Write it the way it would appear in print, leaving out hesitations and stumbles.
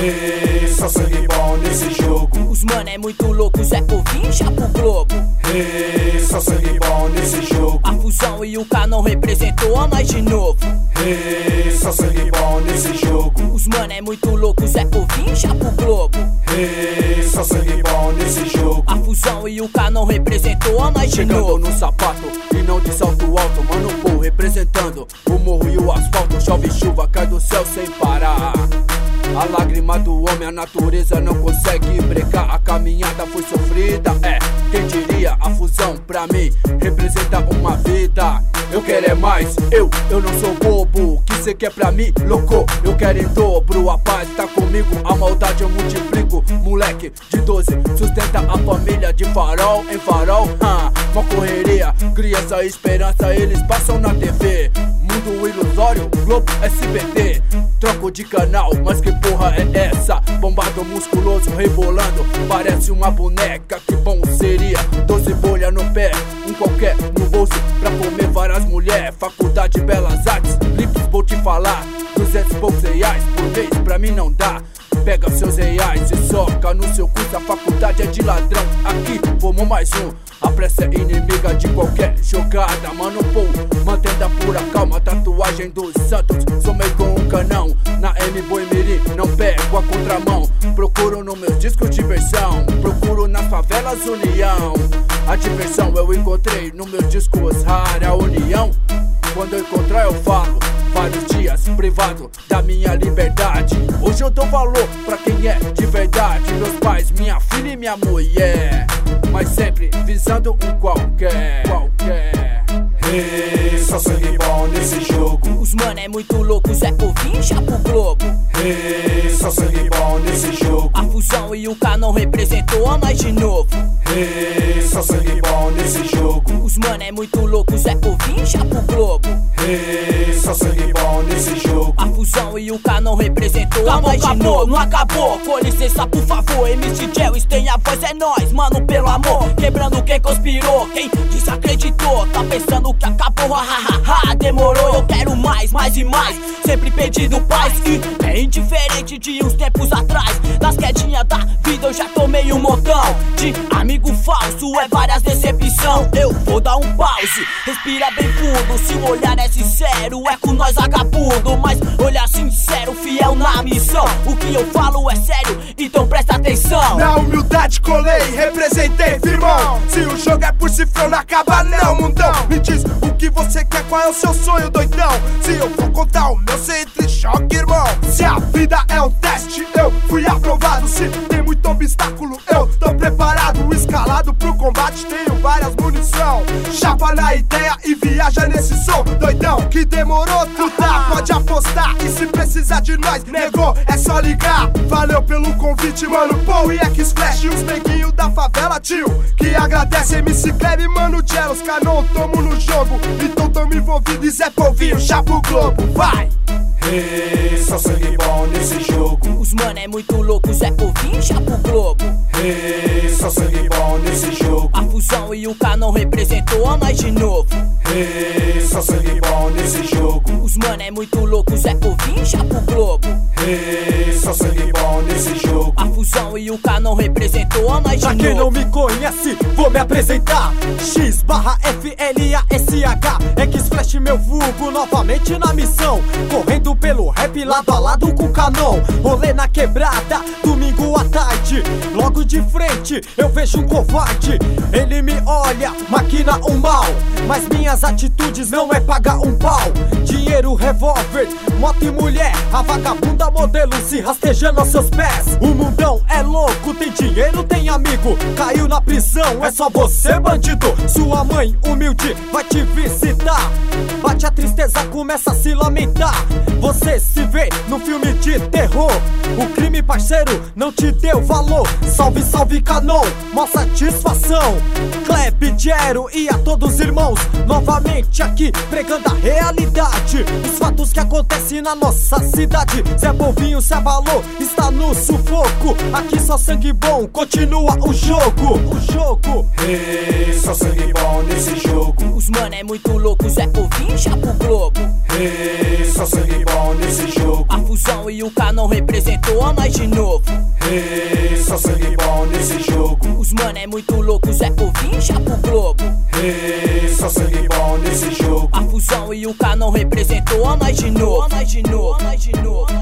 Hey, só sangue bom nesse jogo. Os mano é muito louco, Zé Povinho, Chapo Globo. Hey, só sangue bom nesse jogo. A fusão e o Canon representou a nós de novo. Hey, só sangue bom nesse jogo. Os mano é muito louco, Zé Povinho, Chapo Globo. Hey, só sangue bom nesse jogo. A fusão e o Canon representou a nós de novo. Chegando no sapato e não de salto alto, mano, pô, representando o morro e o asfalto. Chove chuva, cai do céu sem parar. A lágrima do homem, a natureza não consegue brecar. A caminhada foi sofrida, quem diria? A fusão pra mim representa uma vida. Eu quero é mais, eu não sou bobo. O que cê quer pra mim, louco? Eu quero em dobro, a paz tá comigo, a maldade eu multiplico. Moleque de 12, sustenta a família de farol em farol. Uma correria, cria essa esperança, eles passam na TV. Mundo ilusório, Globo, SBT. Troco de canal, mas que porra é essa? Bombado musculoso, rebolando, parece uma boneca. Que bom seria, 12 bolha no pé, um qualquer no bolso pra comer várias mulher. Faculdade Belas Artes, Lips, vou te falar, 200 e poucos reais por mês pra mim não dá. Pega seus reais e soca no seu curso, a faculdade é de ladrão. Aqui formou mais um, a pressa é inimiga de qualquer jogada. Mano, pô, mantendo a pura calma, tatuagem dos Santos, somei com um canão. Na M-Boy Mirim, não pego a contramão. Procuro no meus discos diversão, procuro nas favelas união. A diversão eu encontrei no meus discos rara união. Quando eu encontrar eu falo, vários dias privado da minha liberdade. Hoje eu dou valor pra quem é de verdade. Meus pais, minha filha e minha mulher, mas sempre visando um qualquer. Hey, só sangue bom nesse jogo. Os mano é muito louco, Zé Povinho, Chapo Globo. Hey, só sangue bom nesse jogo. A fusão e o Canon representou a nós de novo. Hey, só sangue bom nesse jogo. Os mano é muito louco, Zé Povinho, Chapo Globo. Hey, só sangue bom nesse jogo. A fusão e o Canon representou a nós de novo. Não acabou, com licença por favor. MC Jellis tem a voz, é nós, mano, pelo amor. Quebrando quem conspirou, quem desacreditou. Tá pensando que acabou, hahaha, demorou. Eu quero mais, mais e mais, sempre pedindo paz. E é indiferente de uns tempos atrás. Nas quedinhas da vida eu já tomei um montão de amigo falso, é várias decepção. Eu vou dar um pause, respira bem fundo. Se o olhar é sincero, é com nós vagabundo. Mas olhar sincero, fiel na missão. O que eu falo é sério, então presta atenção. Na humildade colei, representei, firmão. Se o jogo é por cifrão, não acaba não, mundão. Me diz o que você quer, qual é o seu sonho, doidão? Se eu for contar o meu, cê entra em choque, irmão. Se a vida é um teste, eu fui aprovado. Se tem muito obstáculo, eu tô preparado. Escalado pro combate, tenho várias munição. Chapa na ideia e viaja nesse som, doidão. Que demorou, tu tá, pode apostar. E se precisar de nós, negou, é só ligar. Valeu pelo convite, mano, pô, e X-Flash. Os neguinhos da favela, tio, que agradece. MC Kleb, mano, Jellis, Canon, tomo no jogo. Então tamo envolvido e Zé Povinho, Chapo Globo, vai! Hey, só sangue bom nesse jogo. Os mano é muito louco, Zé Povinho, Chapo Globo. Hey, só sangue bom nesse jogo. A fusão e o Canon representou a nós de novo. Hey, só sangue bom nesse jogo. Os mano é muito louco, Zé Povinho, Chapo Globo. Hey, só sangue bom nesse jogo. A fusão e o Canon representou a nós de novo. Pra quem não me conhece, vou me apresentar. X/FLASH, X-Flash meu vulgo, novamente na missão. Correndo pelo rap lado a lado com o Canon. Rolê na quebrada, domingo à tarde. Logo de frente eu vejo um covarde. Ele me olha, maquina o mal, mas minhas atitudes não é pagar um pau. Dinheiro, revólver, moto e mulher. A vagabunda modelo se rastejando aos seus pés. O mundão é louco, tem dinheiro, tem amigo. Caiu na prisão, é só você, bandido. Sua mãe humilde vai te visitar. Bate a tristeza, começa a se lamentar. Você se vê no filme de terror. O crime, parceiro, não te deu valor. Salve, salve, Canon, mó satisfação. Kleb, Jero e a todos os irmãos, novamente aqui pregando a realidade. Os fatos que acontecem na nossa cidade. Zé Povinho se abalou, está no sufoco. Aqui só sangue bom, continua o jogo. Hey, só sangue bom nesse jogo. Os mano é muito louco, Zé Povinho, Chapo Globo. Hey, só sangue bom nesse jogo. A fusão fusão e o Canon representou a nós de novo. Hey, só sangue bom nesse jogo. Os mano é muito louco, Zé Povinho já pro Globo. Hey, só sangue bom nesse jogo. A fusão e o Canon representou a nós de novo. A nós de novo, a nós de novo.